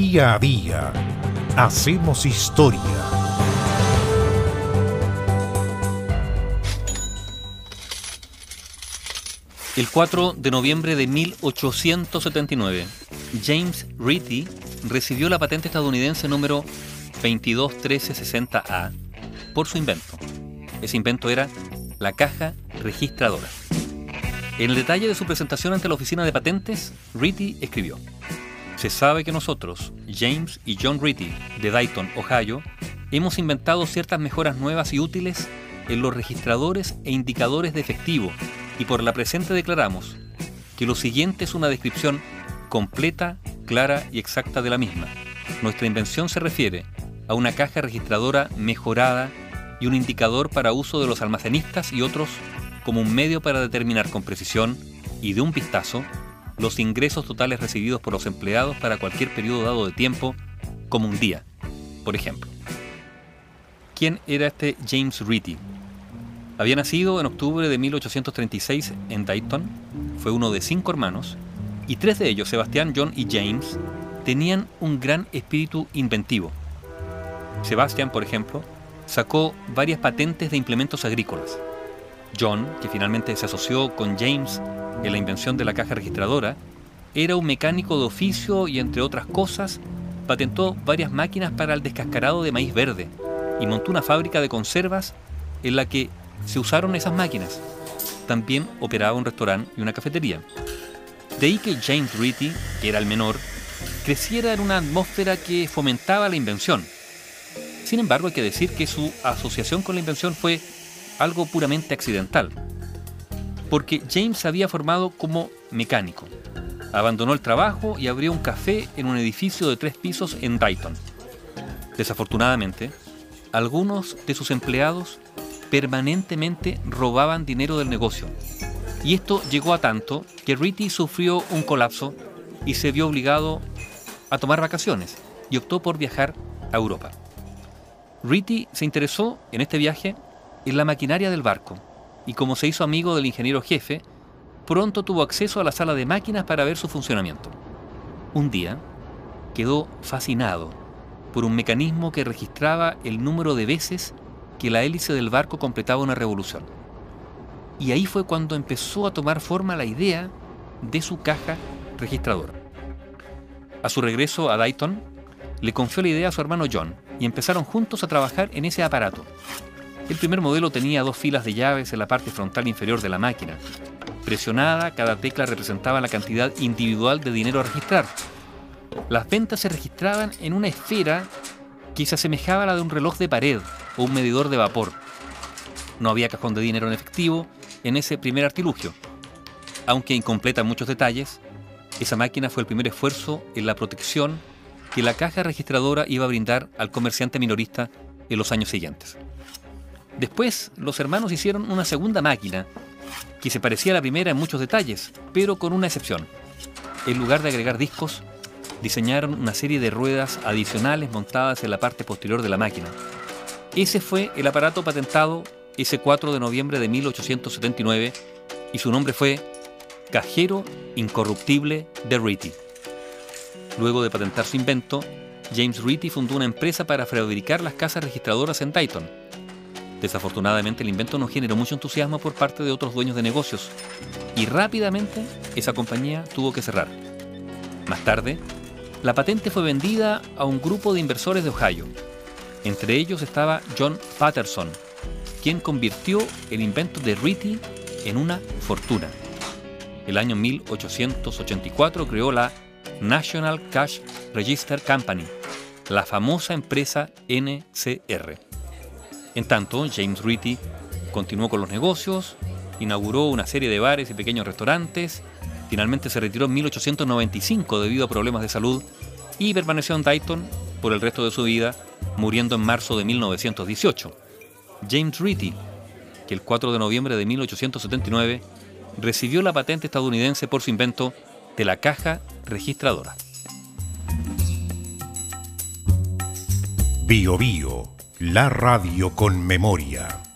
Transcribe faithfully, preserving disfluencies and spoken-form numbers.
Día a día hacemos historia. El cuatro de noviembre de mil ochocientos setenta y nueve, James Ritty recibió la patente estadounidense número veintidós trece sesenta A por su invento. Ese invento era la caja registradora. En el detalle de su presentación ante la oficina de patentes, Ritty escribió: "Se sabe que nosotros, James y John Ritty, de Dayton, Ohio, hemos inventado ciertas mejoras nuevas y útiles en los registradores e indicadores de efectivo, y por la presente declaramos que lo siguiente es una descripción completa, clara y exacta de la misma. Nuestra invención se refiere a una caja registradora mejorada y un indicador para uso de los almacenistas y otros como un medio para determinar con precisión y de un vistazo los ingresos totales recibidos por los empleados para cualquier periodo dado de tiempo, como un día, por ejemplo". ¿Quién era este James Ritty? Había nacido en octubre de mil ochocientos treinta y seis en Dayton, fue uno de cinco hermanos, y tres de ellos, Sebastián, John y James, tenían un gran espíritu inventivo. Sebastián, por ejemplo, sacó varias patentes de implementos agrícolas. John, que finalmente se asoció con James en la invención de la caja registradora, era un mecánico de oficio y, entre otras cosas, patentó varias máquinas para el descascarado de maíz verde y montó una fábrica de conservas en la que se usaron esas máquinas. También operaba un restaurante y una cafetería. De ahí que James Ritty, que era el menor, creciera en una atmósfera que fomentaba la invención. Sin embargo, hay que decir que su asociación con la invención fue algo puramente accidental, porque James se había formado como mecánico. Abandonó el trabajo y abrió un café en un edificio de tres pisos en Dayton. Desafortunadamente, algunos de sus empleados permanentemente robaban dinero del negocio, y esto llegó a tanto que Ritty sufrió un colapso y se vio obligado a tomar vacaciones y optó por viajar a Europa. Ritty se interesó en este viaje en la maquinaria del barco, y como se hizo amigo del ingeniero jefe, pronto tuvo acceso a la sala de máquinas para ver su funcionamiento. Un día quedó fascinado por un mecanismo que registraba el número de veces que la hélice del barco completaba una revolución. Y ahí fue cuando empezó a tomar forma la idea de su caja registradora. A su regreso a Dayton, le confió la idea a su hermano John y empezaron juntos a trabajar en ese aparato. El primer modelo tenía dos filas de llaves en la parte frontal inferior de la máquina. Presionada, cada tecla representaba la cantidad individual de dinero a registrar. Las ventas se registraban en una esfera que se asemejaba a la de un reloj de pared o un medidor de vapor. No había cajón de dinero en efectivo en ese primer artilugio. Aunque incompleta en muchos detalles, esa máquina fue el primer esfuerzo en la protección que la caja registradora iba a brindar al comerciante minorista en los años siguientes. Después, los hermanos hicieron una segunda máquina que se parecía a la primera en muchos detalles, pero con una excepción. En lugar de agregar discos, diseñaron una serie de ruedas adicionales montadas en la parte posterior de la máquina. Ese fue el aparato patentado ese cuatro de noviembre de mil ochocientos setenta y nueve, y su nombre fue Cajero Incorruptible de Ritty. Luego de patentar su invento, James Ritty fundó una empresa para fabricar las cajas registradoras en Dayton. Desafortunadamente, el invento no generó mucho entusiasmo por parte de otros dueños de negocios, y rápidamente esa compañía tuvo que cerrar. Más tarde, la patente fue vendida a un grupo de inversores de Ohio. Entre ellos estaba John Patterson, quien convirtió el invento de Ritty en una fortuna. El año mil ochocientos ochenta y cuatro creó la National Cash Register Company, la famosa empresa N C R. En tanto, James Ritty continuó con los negocios, inauguró una serie de bares y pequeños restaurantes. Finalmente se retiró en mil ochocientos noventa y cinco debido a problemas de salud y permaneció en Dayton por el resto de su vida, muriendo en marzo de mil novecientos dieciocho. James Ritty, que el cuatro de noviembre de mil ochocientos setenta y nueve recibió la patente estadounidense por su invento de la caja registradora. Bio Bio, la radio con memoria.